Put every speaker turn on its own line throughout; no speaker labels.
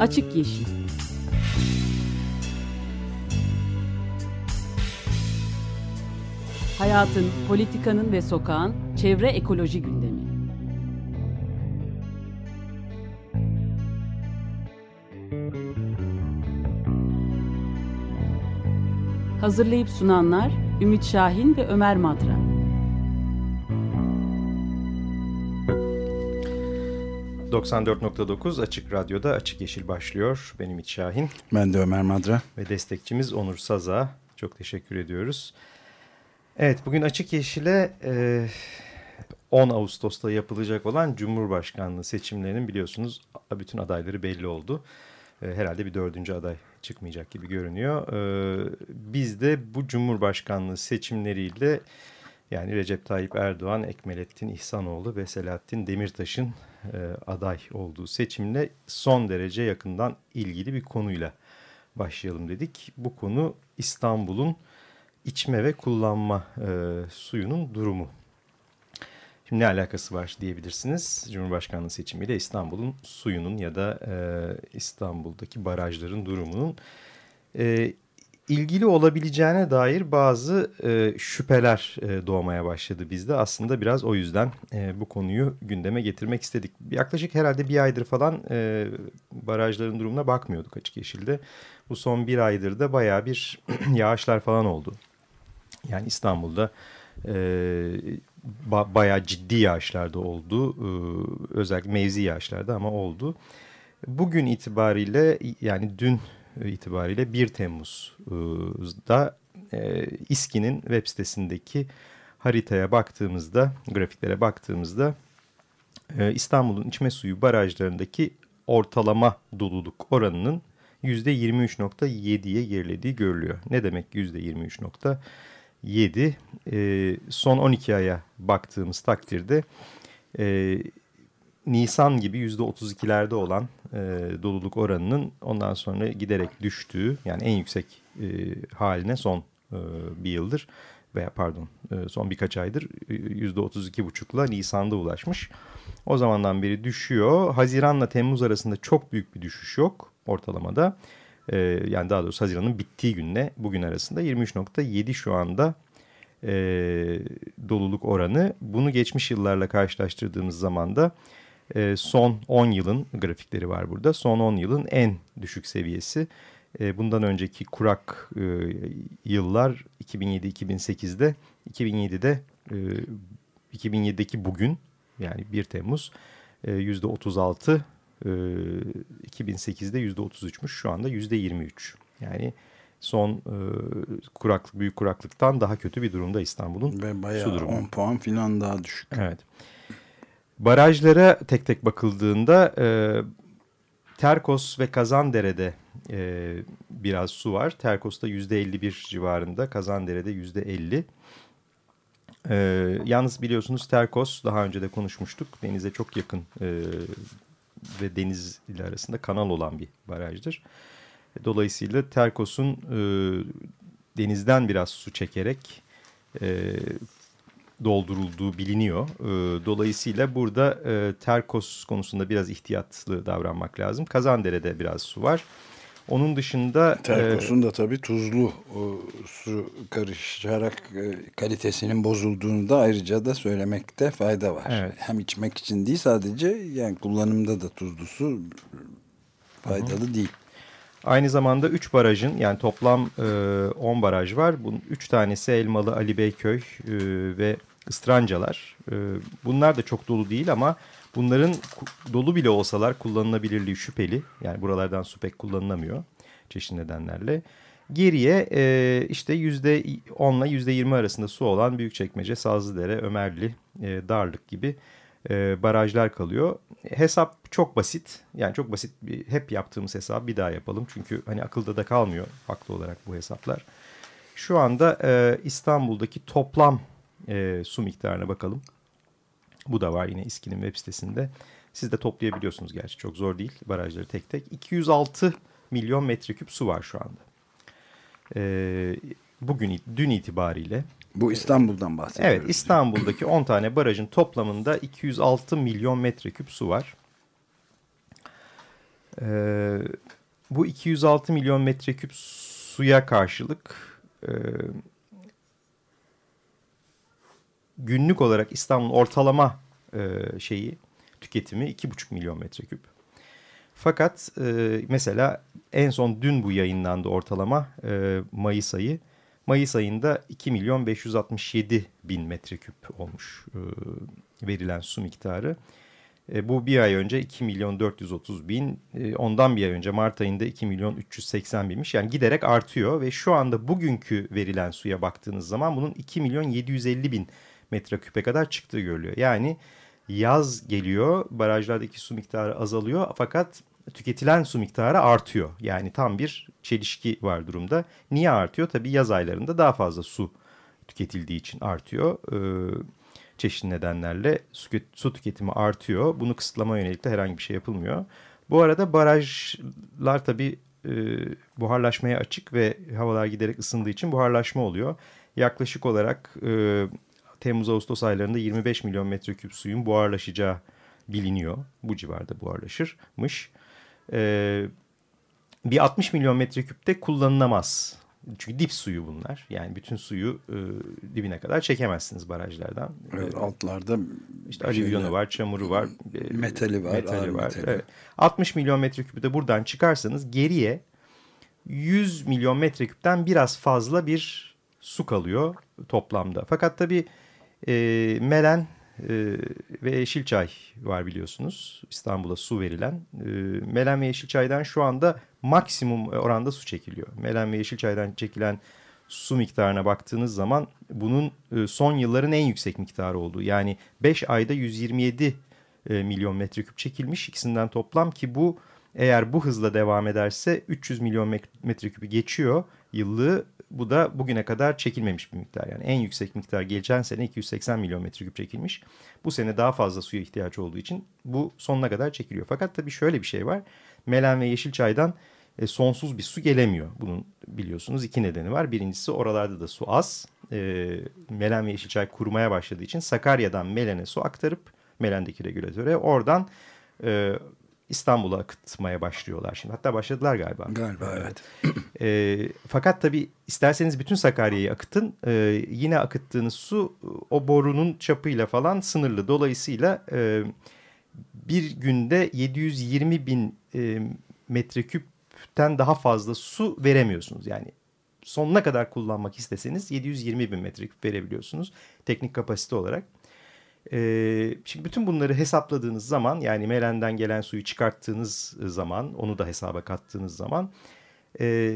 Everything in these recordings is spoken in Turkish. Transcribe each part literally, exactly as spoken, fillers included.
Açık Yeşil. Hayatın, politikanın ve sokağın çevre ekoloji gündemi. Hazırlayıp sunanlar Ümit Şahin ve Ömer Madra.
doksan dört nokta dokuz Açık Radyo'da Açık Yeşil başlıyor. Ben Ümit Şahin.
Ben de Ömer Madra.
Ve destekçimiz Onur Saza. Çok teşekkür ediyoruz. Evet, bugün Açık Yeşil'e e, on Ağustos'ta yapılacak olan Cumhurbaşkanlığı seçimlerinin biliyorsunuz bütün adayları belli oldu. E, herhalde bir dördüncü aday çıkmayacak gibi görünüyor. E, biz de bu Cumhurbaşkanlığı seçimleriyle yani Recep Tayyip Erdoğan, Ekmelettin İhsanoğlu ve Selahattin Demirtaş'ın e, aday olduğu seçimle son derece yakından ilgili bir konuyla başlayalım dedik. Bu konu İstanbul'un içme ve kullanma e, suyunun durumu. Şimdi ne alakası var diyebilirsiniz. Cumhurbaşkanlığı seçimiyle İstanbul'un suyunun ya da e, İstanbul'daki barajların durumunun e, ilgili olabileceğine dair bazı e, şüpheler e, doğmaya başladı bizde. Aslında biraz o yüzden e, bu konuyu gündeme getirmek istedik. Yaklaşık herhalde bir aydır falan e, barajların durumuna bakmıyorduk Açık Yeşil'de. Bu son bir aydır da bayağı bir yağışlar falan oldu. Yani İstanbul'da e, ba bayağı ciddi yağışlar da oldu. E, özellikle mevzi yağışlarda ama oldu. Bugün itibariyle yani dün itibariyle bir Temmuz'da e, İSKİ'nin web sitesindeki haritaya baktığımızda, grafiklere baktığımızda e, İstanbul'un içme suyu barajlarındaki ortalama doluluk oranının yüzde yirmi üç nokta yediye gerilediği görülüyor. Ne demek yüzde yirmi üç nokta yedi? E, son on iki aya baktığımız takdirde e, Nisan gibi yüzde otuz ikilerde olan e, doluluk oranının ondan sonra giderek düştüğü, yani en yüksek e, haline son e, bir yıldır veya pardon e, son birkaç aydır yüzde otuz iki buçukla Nisan'da ulaşmış. O zamandan beri düşüyor. Haziran'la Temmuz arasında çok büyük bir düşüş yok ortalamada. E, yani daha doğrusu Haziran'ın bittiği günle bugün arasında yirmi üç nokta yedi şu anda e, doluluk oranı. Bunu geçmiş yıllarla karşılaştırdığımız zaman da son on yılın grafikleri var burada. Son on yılın en düşük seviyesi. Bundan önceki kurak yıllar iki bin yedi iki bin sekizde, iki bin yedide iki bin yedideki bugün yani bir Temmuz yüzde otuz altı, iki bin sekizde yüzde otuz üçmüş, şu anda yüzde yirmi üç. Yani son kuraklık, büyük kuraklıktan daha kötü bir durumda İstanbul'un
ve bayağı
su durumu.
on puan falan daha düşük.
Evet. Barajlara tek tek bakıldığında e, Terkos ve Kazandere'de e, biraz su var. Terkos'ta yüzde elli bir civarında, Kazandere'de yüzde elli. E, yalnız biliyorsunuz Terkos, daha önce de konuşmuştuk, denize çok yakın e, ve deniz ile arasında kanal olan bir barajdır. Dolayısıyla Terkos'un e, denizden biraz su çekerek E, doldurulduğu biliniyor. Dolayısıyla burada Terkos konusunda biraz ihtiyatlı davranmak lazım. Kazandere'de biraz su var. Onun dışında...
Terkos'un da tabii tuzlu su karışarak kalitesinin bozulduğunu da ayrıca da söylemekte fayda var.
Evet.
Hem içmek için değil, sadece yani kullanımda da tuzlu su faydalı Hı-hı. değil.
Aynı zamanda üç barajın, yani toplam on baraj var. Bunun üç tanesi Elmalı, Ali Beyköy e, ve Istrancalar. E, bunlar da çok dolu değil ama bunların dolu bile olsalar kullanılabilirliği şüpheli. Yani buralardan su pek kullanılamıyor çeşitli nedenlerle. Geriye e, işte yüzde onla yüzde yirmi arasında su olan Büyükçekmece, Sazlıdere, Ömerli, e, Darlık gibi e, barajlar kalıyor. Hesap çok basit. Yani çok basit, bir, hep yaptığımız hesabı bir daha yapalım. Çünkü hani akılda da kalmıyor haklı olarak bu hesaplar. Şu anda e, İstanbul'daki toplam e, su miktarına bakalım. Bu da var yine İSKİ'nin web sitesinde. Siz de toplayabiliyorsunuz gerçi, çok zor değil barajları tek tek. iki yüz altı milyon metreküp su var şu anda. E, bugün, dün itibariyle.
Bu İstanbul'dan bahsediyoruz.
Evet, İstanbul'daki on tane barajın toplamında iki yüz altı milyon metreküp su var. Ee, bu iki yüz altı milyon metreküp suya karşılık e, günlük olarak İstanbul'un ortalama e, şeyi tüketimi iki buçuk milyon metreküp. Fakat e, mesela en son dün bu yayınlandı ortalama e, Mayıs ayı. Mayıs ayında iki milyon beş yüz altmış yedi bin metreküp olmuş e, verilen su miktarı. E, bu bir ay önce iki milyon dört yüz otuz bin, e, ondan bir ay önce Mart ayında iki milyon üç yüz seksen binmiş. Yani giderek artıyor ve şu anda bugünkü verilen suya baktığınız zaman bunun iki milyon yedi yüz elli bin metreküpe kadar çıktığı görülüyor. Yani yaz geliyor, barajlardaki su miktarı azalıyor fakat tüketilen su miktarı artıyor. Yani tam bir çelişki var durumda. Niye artıyor? Tabii yaz aylarında daha fazla su tüketildiği için artıyor. Ee, çeşitli nedenlerle su, su tüketimi artıyor. Bunu kısıtlama yönelik de herhangi bir şey yapılmıyor. Bu arada barajlar tabii e, buharlaşmaya açık ve havalar giderek ısındığı için buharlaşma oluyor. Yaklaşık olarak e, Temmuz-Ağustos aylarında yirmi beş milyon metreküp suyun buharlaşacağı biliniyor. Bu civarda buharlaşırmış. Ee, bir altmış milyon metreküp de kullanılamaz. Çünkü dip suyu bunlar. Yani bütün suyu e, dibine kadar çekemezsiniz barajlardan.
Evet, altlarda
işte alüvyonu var, çamuru var,
metali var,
metali var.
Metali.
Evet. altmış milyon metreküpü de buradan çıkarsanız geriye yüz milyon metreküpten biraz fazla bir su kalıyor toplamda. Fakat tabii e, Melen e, ve Yeşilçay var biliyorsunuz. İstanbul'a su verilen. E, Melen ve Yeşilçay'dan şu anda maksimum oranda su çekiliyor. Melen ve Yeşilçay'dan çekilen su miktarına baktığınız zaman bunun e, son yılların en yüksek miktarı olduğu. Yani beş ayda yüz yirmi yedi e, milyon metreküp çekilmiş ikisinden toplam ki bu eğer bu hızla devam ederse üç yüz milyon metreküpü geçiyor yıllığı. Bu da bugüne kadar çekilmemiş bir miktar. Yani en yüksek miktar geçen sene iki yüz seksen milyon metreküp çekilmiş. Bu sene daha fazla suya ihtiyaç olduğu için bu sonuna kadar çekiliyor. Fakat tabii şöyle bir şey var. Melen ve Yeşilçay'dan e, sonsuz bir su gelemiyor. Bunun biliyorsunuz iki nedeni var. Birincisi oralarda da su az. E, Melen ve Yeşilçay kurumaya başladığı için Sakarya'dan Melen'e su aktarıp Melen'deki regülatöre oradan e, İstanbul'a akıtmaya başlıyorlar şimdi. Hatta başladılar galiba.
Galiba evet.
E, fakat tabii isterseniz bütün Sakarya'yı akıtın. E, yine akıttığınız su o borunun çapıyla falan sınırlı. Dolayısıyla e, bir günde yedi yüz yirmi bin e, metreküpten daha fazla su veremiyorsunuz. Yani sonuna kadar kullanmak isteseniz yedi yüz yirmi bin metreküp verebiliyorsunuz teknik kapasite olarak. Ee, şimdi bütün bunları hesapladığınız zaman yani Melen'den gelen suyu çıkarttığınız zaman onu da hesaba kattığınız zaman e,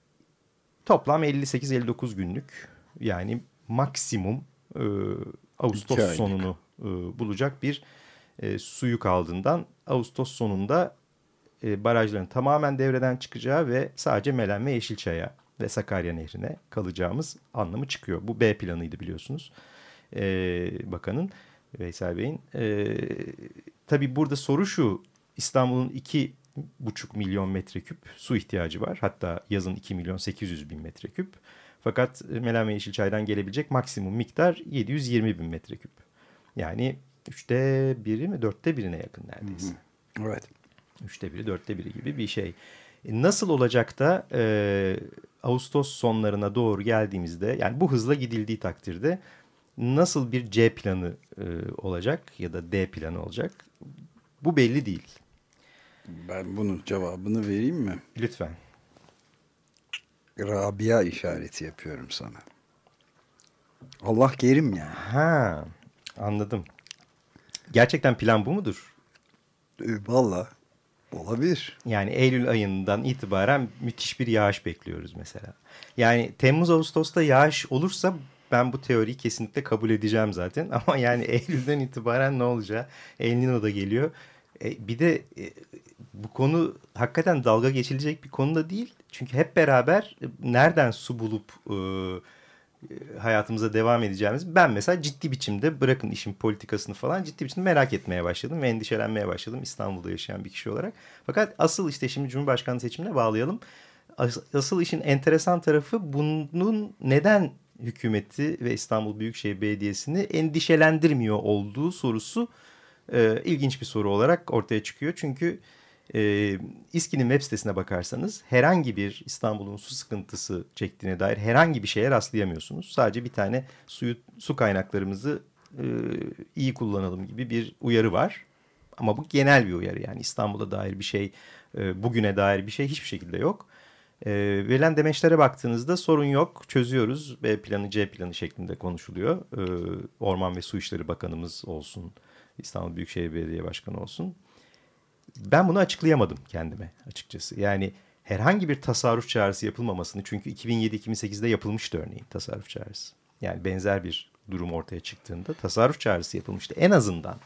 toplam elli sekiz elli dokuz günlük yani maksimum e, Ağustos sonunu e, bulacak bir e, suyu kaldığından Ağustos sonunda e, barajların tamamen devreden çıkacağı ve sadece Melen ve Yeşilçay'a ve Sakarya Nehri'ne kalacağımız anlamı çıkıyor. Bu B planıydı biliyorsunuz e, bakanın. Veysel Bey'in. Ee, tabii burada soru şu, İstanbul'un iki buçuk milyon metreküp su ihtiyacı var. Hatta yazın iki milyon sekiz yüz bin metreküp. Fakat Melen ve Yeşilçay'dan gelebilecek maksimum miktar yedi yüz yirmi bin metreküp. Yani üçte biri mi dörtte birine yakın neredeyse.
Hı hı. Evet.
Üçte biri dörtte biri gibi bir şey. Nasıl olacak da e, Ağustos sonlarına doğru geldiğimizde yani bu hızla gidildiği takdirde nasıl bir C planı e, olacak ya da D planı olacak? Bu belli değil.
Ben bunun cevabını vereyim mi?
Lütfen.
Rabia işareti yapıyorum sana. Allah kerim yani.
Ha, anladım. Gerçekten plan bu mudur?
E, Vallahi olabilir.
Yani Eylül ayından itibaren müthiş bir yağış bekliyoruz mesela. Yani Temmuz-Ağustos'ta yağış olursa ben bu teoriyi kesinlikle kabul edeceğim zaten. Ama yani Eylül'den itibaren ne olacağı? El Niño da geliyor. E, bir de e, bu konu hakikaten dalga geçilecek bir konu da değil. Çünkü hep beraber e, nereden su bulup e, hayatımıza devam edeceğimiz ben mesela ciddi biçimde bırakın işin politikasını falan ciddi biçimde merak etmeye başladım ve endişelenmeye başladım İstanbul'da yaşayan bir kişi olarak. Fakat asıl işte şimdi Cumhurbaşkanlığı seçimine bağlayalım. As, asıl işin enteresan tarafı bunun neden hükümeti ve İstanbul Büyükşehir Belediyesi'ni endişelendirmiyor olduğu sorusu e, ilginç bir soru olarak ortaya çıkıyor. Çünkü E, İSKİ'nin web sitesine bakarsanız herhangi bir İstanbul'un su sıkıntısı çektiğine dair herhangi bir şeye rastlayamıyorsunuz. Sadece bir tane suyu, su kaynaklarımızı e, iyi kullanalım gibi bir uyarı var. Ama bu genel bir uyarı, yani İstanbul'a dair bir şey, e, bugüne dair bir şey hiçbir şekilde yok. E, verilen demeçlere baktığınızda sorun yok, çözüyoruz. B planı, C planı şeklinde konuşuluyor. E, Orman ve Su İşleri Bakanımız olsun, İstanbul Büyükşehir Belediye Başkanı olsun. Ben bunu açıklayamadım kendime açıkçası. Yani herhangi bir tasarruf çağrısı yapılmamasını, çünkü iki bin yedi iki bin sekizde yapılmıştı örneğin tasarruf çağrısı. Yani benzer bir durum ortaya çıktığında tasarruf çağrısı yapılmıştı en azından.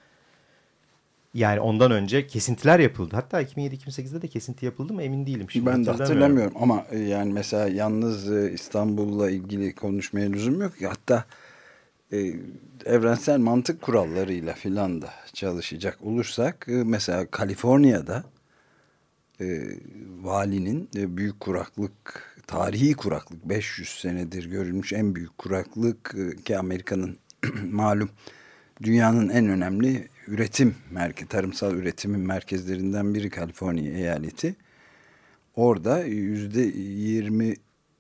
Yani ondan önce kesintiler yapıldı. Hatta iki bin yedi iki bin sekizde de kesinti yapıldı mı emin değilim. Şimdi
ben de hatırlamıyorum ama yani mesela yalnız İstanbul'la ilgili konuşmaya lüzum yok. Hatta e, evrensel mantık kurallarıyla filan da çalışacak olursak e, mesela Kaliforniya'da e, valinin e, büyük kuraklık, tarihi kuraklık, beş yüz senedir görülmüş en büyük kuraklık e, ki Amerika'nın malum dünyanın en önemli üretim merkezi, tarımsal üretimin merkezlerinden biri Kaliforniya eyaleti. Orada yüzde yirmi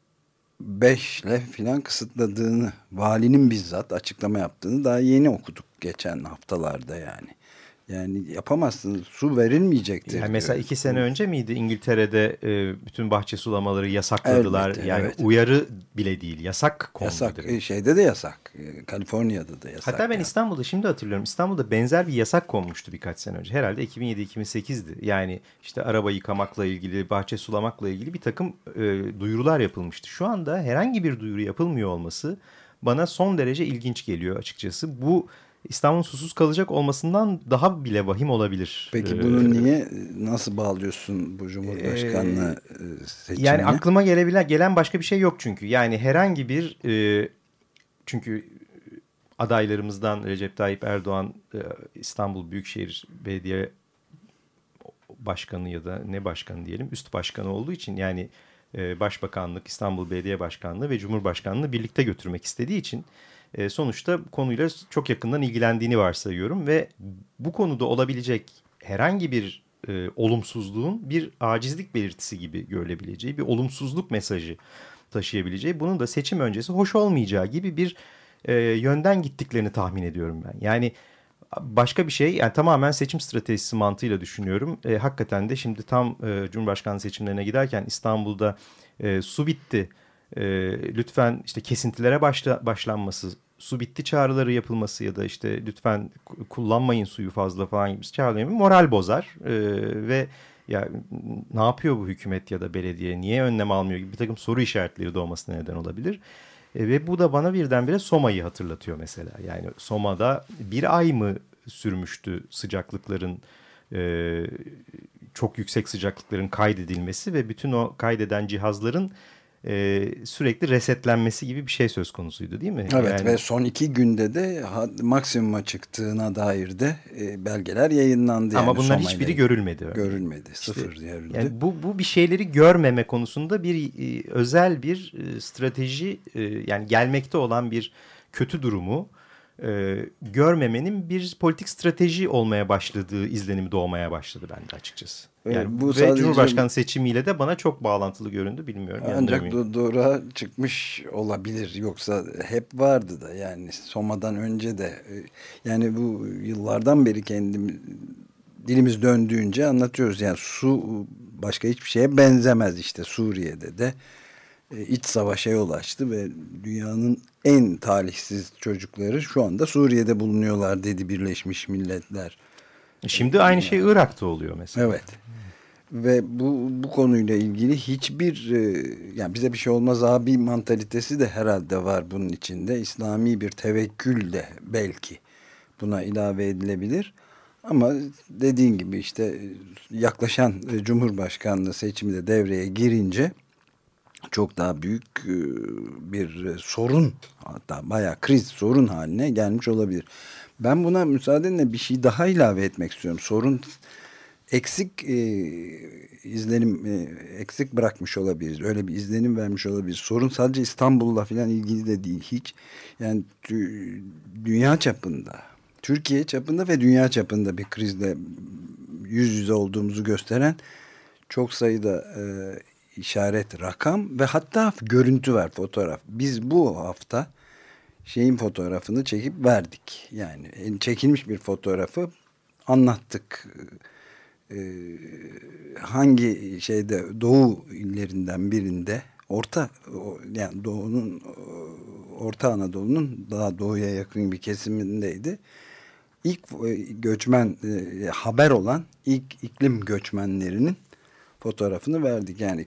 beşle filan kısıtladığını, valinin bizzat açıklama yaptığını daha yeni okuduk geçen haftalarda yani. Yani yapamazsınız, su verilmeyecektir.
Yani mesela iki sene önce miydi İngiltere'de e, bütün bahçe sulamaları yasakladılar. Elbette, yani evet. Uyarı bile değil, yasak kondu.
Yasak, e, şeyde de yasak. E, Kaliforniya'da da yasak.
Hatta ben yani. İstanbul'da şimdi hatırlıyorum. İstanbul'da benzer bir yasak konmuştu birkaç sene önce. Herhalde iki bin yedi iki bin sekizdi. Yani işte araba yıkamakla ilgili, bahçe sulamakla ilgili bir takım e, duyurular yapılmıştı. Şu anda herhangi bir duyuru yapılmıyor olması bana son derece ilginç geliyor açıkçası. Bu İstanbul'un susuz kalacak olmasından daha bile vahim olabilir.
Peki bunu ee, niye, nasıl bağlıyorsun bu Cumhurbaşkanlığı e, seçimine?
Yani aklıma gelebilen, gelen başka bir şey yok çünkü. Yani herhangi bir, e, çünkü adaylarımızdan Recep Tayyip Erdoğan e, İstanbul Büyükşehir Belediye Başkanı ya da ne başkanı diyelim, üst başkanı olduğu için yani e, Başbakanlık, İstanbul Belediye Başkanlığı ve Cumhurbaşkanlığı birlikte götürmek istediği için E, sonuçta konuyla çok yakından ilgilendiğini varsayıyorum ve bu konuda olabilecek herhangi bir e, olumsuzluğun bir acizlik belirtisi gibi görülebileceği, bir olumsuzluk mesajı taşıyabileceği, bunun da seçim öncesi hoş olmayacağı gibi bir e, yönden gittiklerini tahmin ediyorum ben. Yani başka bir şey, yani tamamen seçim stratejisi mantığıyla düşünüyorum. E, hakikaten de şimdi tam e, Cumhurbaşkanlığı seçimlerine giderken İstanbul'da e, su bitti. E, lütfen işte kesintilere başla, başlanması, su bitti çağrıları yapılması ya da işte lütfen kullanmayın suyu fazla falan gibi çağrıları moral bozar. E, ve ya ne yapıyor bu hükümet ya da belediye, niye önlem almıyor gibi bir takım soru işaretleri doğmasına neden olabilir. E, ve bu da bana birdenbire Soma'yı hatırlatıyor mesela. Yani Soma'da bir ay mı sürmüştü sıcaklıkların, e, çok yüksek sıcaklıkların kaydedilmesi ve bütün o kaydeden cihazların e, sürekli resetlenmesi gibi bir şey söz konusuydu değil mi?
Evet,
yani...
ve son iki günde de maksimuma çıktığına dair de e, belgeler yayınlandı.
Ama
yani
bunların
Soma'yla
hiçbiri görülmedi. Öyle.
Görülmedi, sıfır
işte,
görüldü.
Yani bu, bu bir şeyleri görmeme konusunda bir e, özel bir e, strateji, e, yani gelmekte olan bir kötü durumu e, görmemenin bir politik strateji olmaya başladığı izlenimi doğmaya başladı bende açıkçası. Yani bu ve sadece... Cumhurbaşkanı seçimiyle de bana çok bağlantılı göründü, bilmiyorum.
Ancak do- doğruğa çıkmış olabilir. Yoksa hep vardı da yani Soma'dan önce de yani bu yıllardan beri kendim dilimiz döndüğünce anlatıyoruz. Yani su başka hiçbir şeye benzemez işte. Suriye'de de iç savaşa yol açtı ve dünyanın en talihsiz çocukları şu anda Suriye'de bulunuyorlar dedi Birleşmiş Milletler.
Şimdi aynı şey Irak'ta oluyor mesela.
Evet. Ve bu bu konuyla ilgili hiçbir e, yani bize bir şey olmaz abi mantalitesi de herhalde var bunun içinde. İslami bir tevekkül de belki buna ilave edilebilir. Ama dediğin gibi işte yaklaşan Cumhurbaşkanlığı seçimi de devreye girince çok daha büyük bir sorun, hatta bayağı kriz sorun haline gelmiş olabilir. Ben buna müsaadenle bir şey daha ilave etmek istiyorum. Sorun eksik e, izlenim e, eksik bırakmış olabiliriz. Öyle bir izlenim vermiş olabiliriz. Sorun sadece İstanbul'la falan ilgili de değil hiç. Yani dünya çapında, Türkiye çapında ve dünya çapında bir krizle yüz yüze olduğumuzu gösteren çok sayıda e, işaret, rakam ve hatta görüntü var, fotoğraf. Biz bu hafta şeyin fotoğrafını çekip verdik. Yani çekilmiş bir fotoğrafı anlattık. Ee, hangi şeyde, Doğu illerinden birinde, Orta yani Doğu'nun, Orta Anadolu'nun daha doğuya yakın bir kesimindeydi. İlk göçmen haber olan ilk iklim göçmenlerinin fotoğrafını verdik. Yani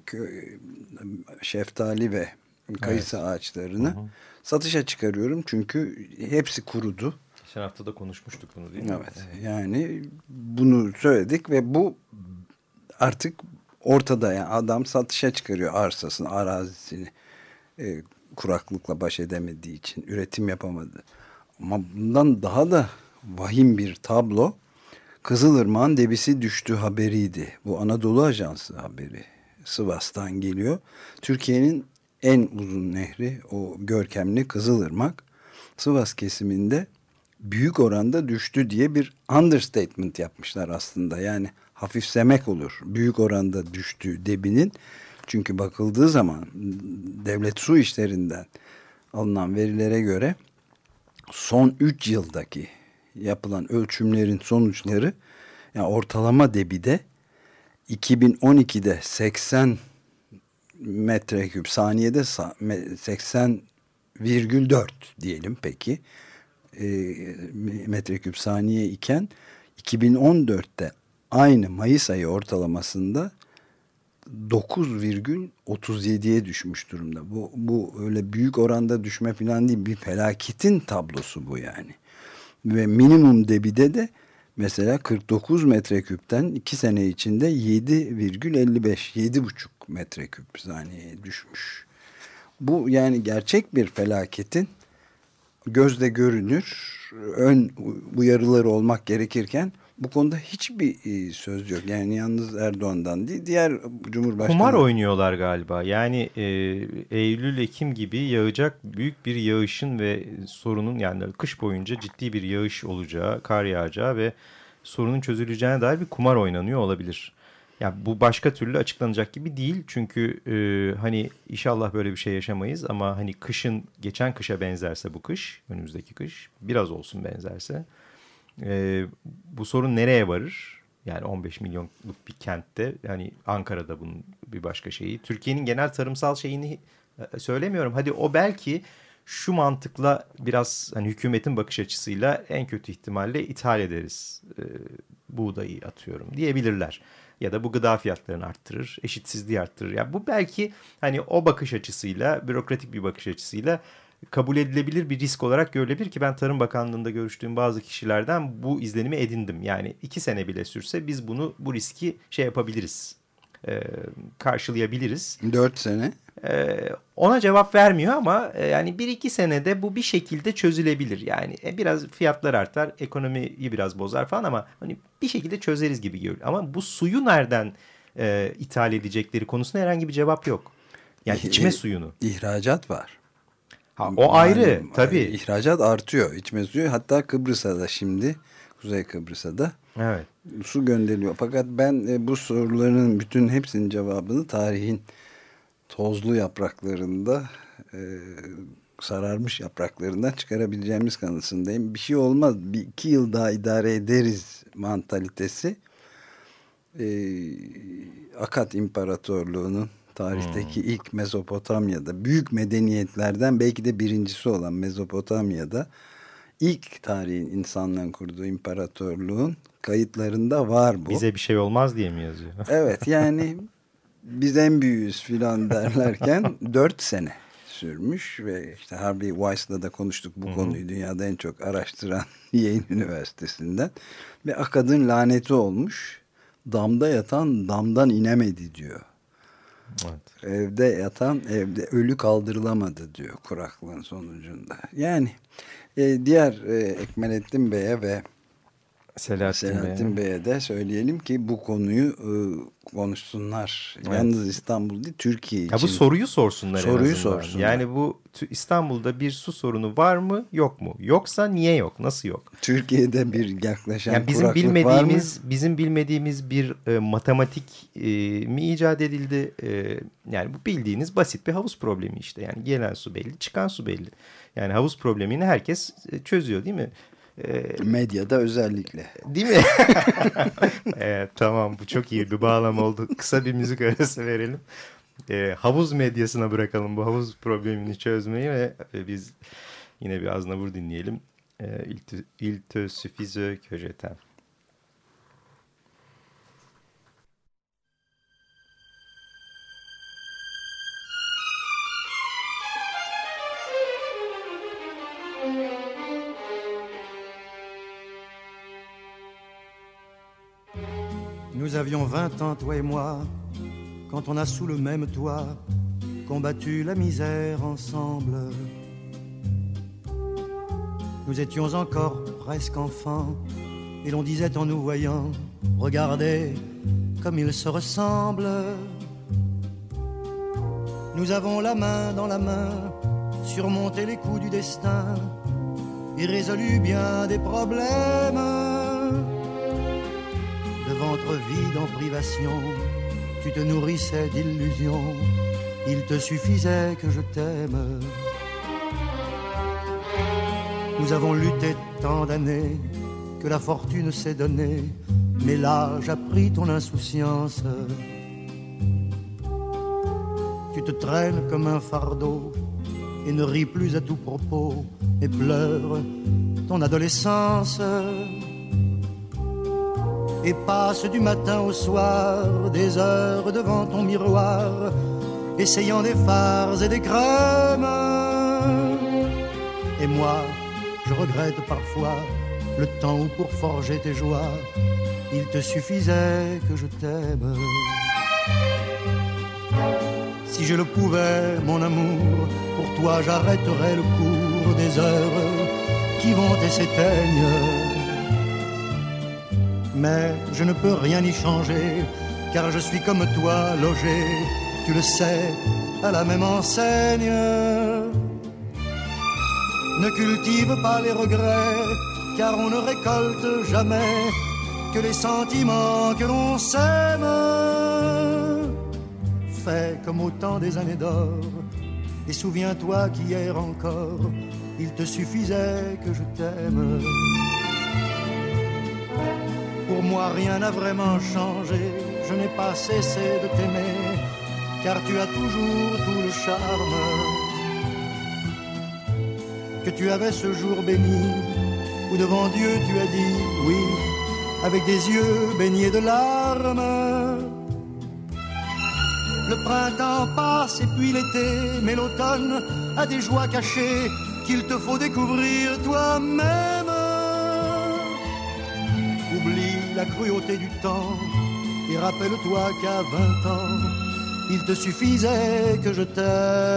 şeftali ve kayısı evet. ağaçlarını hı hı. satışa çıkarıyorum çünkü hepsi kurudu.
Geçen hafta da konuşmuştuk bunu değil mi?
Evet. Yani bunu söyledik ve bu artık ortada. Yani adam satışa çıkarıyor arsasını, arazisini. E, kuraklıkla baş edemediği için, üretim yapamadı. Ama bundan daha da vahim bir tablo, Kızılırmak'ın debisi düştü haberiydi. Bu Anadolu Ajansı haberi. Sivas'tan geliyor. Türkiye'nin en uzun nehri, o görkemli Kızılırmak, Sivas kesiminde büyük oranda düştü diye bir understatement yapmışlar aslında. Yani hafifsemek olur. Büyük oranda düştü debinin. Çünkü bakıldığı zaman devlet su işlerinden alınan verilere göre son üç yıldaki yapılan ölçümlerin sonuçları, yani ortalama debide iki bin on ikide seksen metreküp saniyede seksen virgül dört diyelim peki e, metreküp saniye iken iki bin on dörtte aynı Mayıs ayı ortalamasında dokuz virgül otuz yediye düşmüş durumda. Bu, bu öyle büyük oranda düşme falan değil, bir felaketin tablosu bu yani. Ve minimum debide de mesela kırk dokuz metreküpten iki sene içinde yedi virgül elli beş, yedi buçuk metreküp saniyeye düşmüş. Bu yani gerçek bir felaketin gözle görünür ön uyarıları olmak gerekirken bu konuda hiçbir söz yok. Yani yalnız Erdoğan'dan değil, diğer Cumhurbaşkanı.
Kumar oynuyorlar galiba. Yani e, Eylül, Ekim gibi yağacak büyük bir yağışın ve sorunun, yani kış boyunca ciddi bir yağış olacağı, kar yağacağı ve sorunun çözüleceğine dair bir kumar oynanıyor olabilir. Ya bu başka türlü açıklanacak gibi değil. Çünkü e, hani inşallah böyle bir şey yaşamayız ama hani kışın, geçen kışa benzerse bu kış, önümüzdeki kış biraz olsun benzerse, e, bu sorun nereye varır? Yani on beş milyonluk bir kentte, yani Ankara'da bunun bir başka şeyi. Türkiye'nin genel tarımsal şeyini e, söylemiyorum. Hadi o belki şu mantıkla biraz, hani hükümetin bakış açısıyla en kötü ihtimalle ithal ederiz e, buğdayı atıyorum diyebilirler. Ya da bu gıda fiyatlarını arttırır, eşitsizliği arttırır. Yani bu belki hani o bakış açısıyla, bürokratik bir bakış açısıyla kabul edilebilir bir risk olarak görülebilir ki ben Tarım Bakanlığı'nda görüştüğüm bazı kişilerden bu izlenimi edindim. Yani iki sene bile sürse biz bunu, bu riski şey yapabiliriz, e, karşılayabiliriz.
Dört sene.
E, ona cevap vermiyor ama e, yani bir iki senede bu bir şekilde çözülebilir. Yani e, biraz fiyatlar artar, ekonomiyi biraz bozar falan ama hani bir şekilde çözeriz gibi görünüyor. Ama bu suyu nereden e, ithal edecekleri konusunda herhangi bir cevap yok. Yani içme suyunu.
İhracat var.
Ha, o ayrı
yani,
tabii.
İhracat artıyor, içme suyu. Hatta Kıbrıs'a da şimdi, Kuzey Kıbrıs'a da
evet.
su gönderiliyor. Fakat ben e, bu soruların bütün hepsinin cevabını tarihin tozlu yapraklarında, e, sararmış yapraklarından çıkarabileceğimiz kanısındayım. Bir şey olmaz, bir iki yıl daha idare ederiz mantalitesi. E, Akat İmparatorluğu'nun tarihteki hmm. ilk Mezopotamya'da, büyük medeniyetlerden belki de birincisi olan Mezopotamya'da ilk tarihin insanların kurduğu imparatorluğun kayıtlarında var bu.
Bize bir şey olmaz diye mi yazıyor?
Evet, yani biz en büyüğüz filan derlerken dört sene sürmüş ve işte Harvey Weiss'la da konuştuk bu Hı-hı. konuyu, dünyada en çok araştıran Yale Üniversitesi'nden, ve Akad'ın laneti olmuş, damda yatan damdan inemedi diyor. Evet. Evde yatan evde ölü kaldırılamadı diyor kuraklığın sonucunda. Yani e, diğer e, Ekmelettin Bey'e ve
Selahattin,
Selahattin
Bey.
Bey'e de söyleyelim ki bu konuyu e, konuşsunlar. Evet. Yalnız İstanbul değil, Türkiye için.
Ya bu soruyu sorsunlar
soruyu
en azından.
Sorsunlar.
Yani bu İstanbul'da bir su sorunu var mı, yok mu? Yoksa niye yok? Nasıl yok?
Türkiye'de bir yaklaşan
yani bizim
kuraklık
bilmediğimiz,
var mı?
Bizim bilmediğimiz bir e, matematik e, mi icat edildi? E, yani bu bildiğiniz basit bir havuz problemi işte. Yani gelen su belli, çıkan su belli. Yani havuz problemini herkes çözüyor değil mi?
Medyada özellikle.
Değil mi? Evet, tamam, bu çok iyi bir bağlam oldu. Kısa bir müzik arası verelim. E, havuz medyasına bırakalım bu havuz problemini çözmeyi ve e, biz yine bir Aznavour dinleyelim. E, il, te, il te suffise que je t'aime.
Nous avions vingt ans, toi et moi, quand on a sous le même toit combattu la misère ensemble. Nous étions encore presque enfants et l'on disait en nous voyant, regardez comme ils se ressemblent. Nous avons la main dans la main surmonté les coups du destin et résolu bien des problèmes. De ventre vide en privation, tu te nourrissais d'illusions, il te suffisait que je t'aime. Nous avons lutté tant d'années que la fortune s'est donnée, mais l'âge a pris ton insouciance. Tu te traînes comme un fardeau et ne ris plus à tout propos et pleures ton adolescence. Et passe du matin au soir des heures devant ton miroir, essayant des fards et des crèmes. Et moi, je regrette parfois le temps où pour forger tes joies, il te suffisait que je t'aime. Si je le pouvais, mon amour, pour toi j'arrêterais le cours des heures qui vont et s'éteignent. Mais je ne peux rien y changer, car je suis comme toi logé, tu le sais, à la même enseigne. Ne cultive pas les regrets, car on ne récolte jamais que les sentiments que l'on sème. Fais comme au temps des années d'or, et souviens-toi qu'hier encore, il te suffisait que je t'aime. Pour moi rien n'a vraiment changé, je n'ai pas cessé de t'aimer, car tu as toujours tout le charme que tu avais ce jour béni, où devant Dieu tu as dit oui, avec des yeux baignés de larmes. Le printemps passe et puis l'été, mais l'automne a des joies cachées qu'il te faut découvrir toi-même. Oublie la cruauté du temps et rappelle-toi qu'à vingt ans, il te suffisait que je t'aime.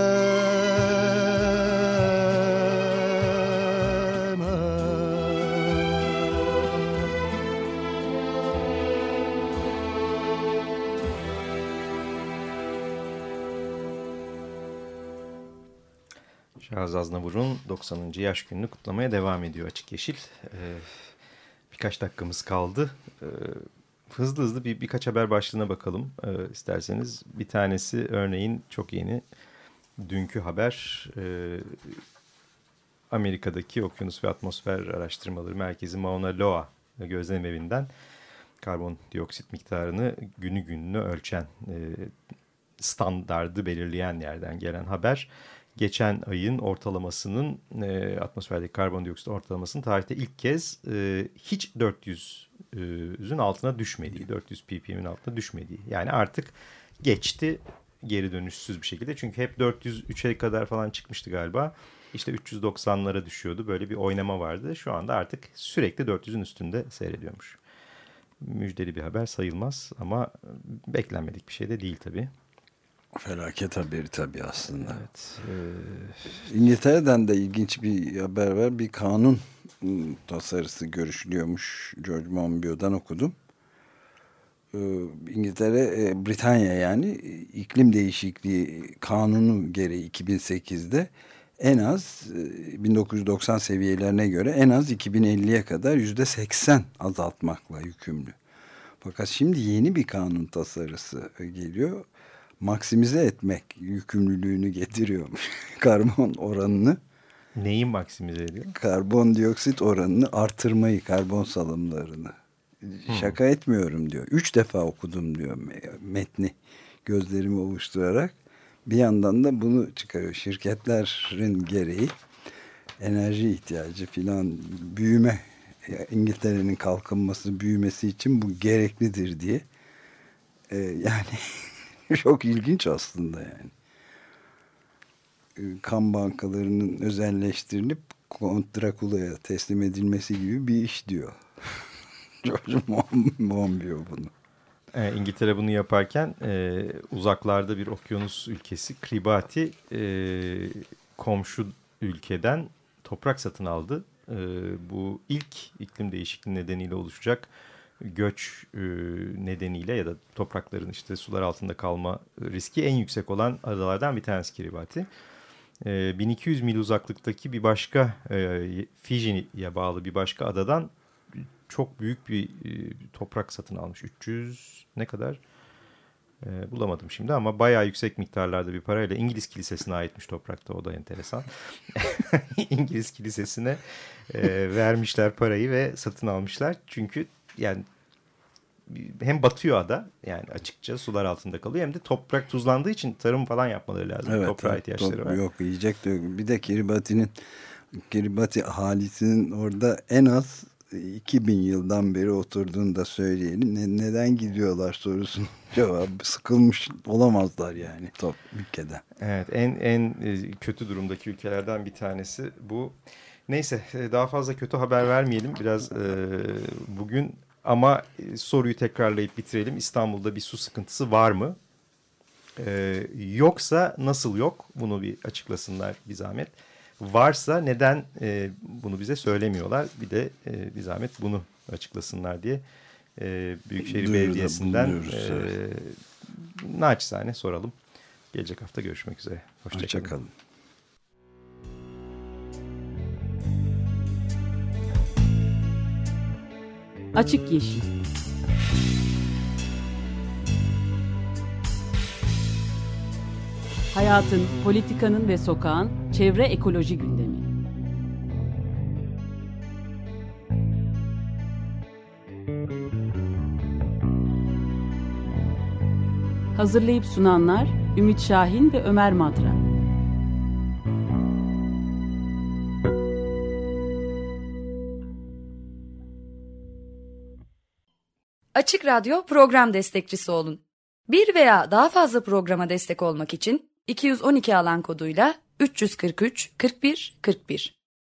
Charles Aznavour'un doksanıncı yaş gününü kutlamaya devam ediyor Açık Yeşil. Ee, birkaç dakikamız kaldı. Ee, hızlı hızlı bir birkaç haber başlığına bakalım ee, isterseniz. Bir tanesi örneğin çok yeni. Dünkü haber e, Amerika'daki Okyanus ve Atmosfer Araştırmaları Merkezi Mauna Loa gözlem evinden karbondioksit miktarını günü gününe ölçen, e, standardı belirleyen yerden gelen haber. Geçen ayın ortalamasının, e, atmosferdeki karbondioksit ortalamasının tarihte ilk kez e, hiç dört yüzün altına düşmediği, dört yüz ppm'in altına düşmediği. Yani artık geçti geri dönüşsüz bir şekilde. Çünkü hep dört yüz üçe kadar falan çıkmıştı galiba. İşte üç yüz doksanlara düşüyordu. Böyle bir oynama vardı. Şu anda artık sürekli dört yüzün üstünde seyrediyormuş. Müjdeli bir haber sayılmaz ama beklenmedik bir şey de değil tabii.
Felaket haberi tabii aslında.
Evet. E...
İngiltere'den de ilginç bir haber var. Bir kanun tasarısı görüşülüyormuş. George Monbiot'dan okudum. İngiltere, Britanya yani iklim değişikliği kanunu gereği iki bin sekizde en az bin dokuz yüz doksan seviyelerine göre en az iki bin elliye kadar yüzde seksen azaltmakla yükümlü. Fakat şimdi yeni bir kanun tasarısı geliyor. Maksimize etmek yükümlülüğünü getiriyormuş. Karbon oranını.
Neyi maksimize ediyor?
Karbondioksit oranını artırmayı, karbon salımlarını. Hmm. Şaka etmiyorum diyor. Üç defa okudum diyor metni gözlerimi ovuşturarak. Bir yandan da bunu çıkarıyor. Şirketlerin gereği enerji ihtiyacı filan büyüme, İngiltere'nin kalkınması, büyümesi için bu gereklidir diye. Ee, yani çok ilginç aslında yani. Kan bankalarının özelleştirilip Kont Drakula'ya teslim edilmesi gibi bir iş diyor. George Monbiot bunu.
E, İngiltere bunu yaparken e, uzaklarda bir okyanus ülkesi Kiribati e, komşu ülkeden toprak satın aldı. E, bu ilk iklim değişikliği nedeniyle oluşacak göç e, nedeniyle ya da toprakların işte sular altında kalma riski en yüksek olan adalardan bir tanesi Kiribati. E, bin iki yüz mil uzaklıktaki bir başka e, Fiji'ye bağlı bir başka adadan çok büyük bir e, toprak satın almış. üç yüz ne kadar e, bulamadım şimdi ama bayağı yüksek miktarlarda bir parayla İngiliz kilisesine aitmiş toprakta, o da enteresan. İngiliz kilisesine e, vermişler parayı ve satın almışlar. Çünkü yani hem batıyor ada, yani açıkça sular altında kalıyor, hem de toprak tuzlandığı için tarım falan yapmaları lazım.
Evet,
toprağa
evet,
ihtiyaçları
top,
var.
Yok yiyecek de yok. Bir de Kiribati'nin Kiribati ahalisinin orada en az iki bin yıldan beri oturduğunu da söyleyelim. Ne, neden gidiyorlar sorusunun cevabı sıkılmış olamazlar yani top ülkeden.
Evet, en en kötü durumdaki ülkelerden bir tanesi bu. Neyse, daha fazla kötü haber vermeyelim biraz e, bugün, ama soruyu tekrarlayıp bitirelim. İstanbul'da bir su sıkıntısı var mı? E, yoksa nasıl yok? Bunu bir açıklasınlar bir zahmet. Varsa neden e, bunu bize söylemiyorlar? Bir de e, bir zahmet bunu açıklasınlar diye e, Büyükşehir
Duyurda
Belediyesi'nden e,
evet.
naçizane soralım. Gelecek hafta görüşmek üzere. Hoşça,
Hoşça
kalın.
kalın.
Açık Yeşil. Hayatın, politikanın ve sokağın çevre ekoloji gündemi. Hazırlayıp sunanlar Ümit Şahin ve Ömer Madra.
Açık Radyo program destekçisi olun. Bir veya daha fazla programa destek olmak için iki yüz on iki alan koduyla üç yüz kırk üç kırk bir kırk bir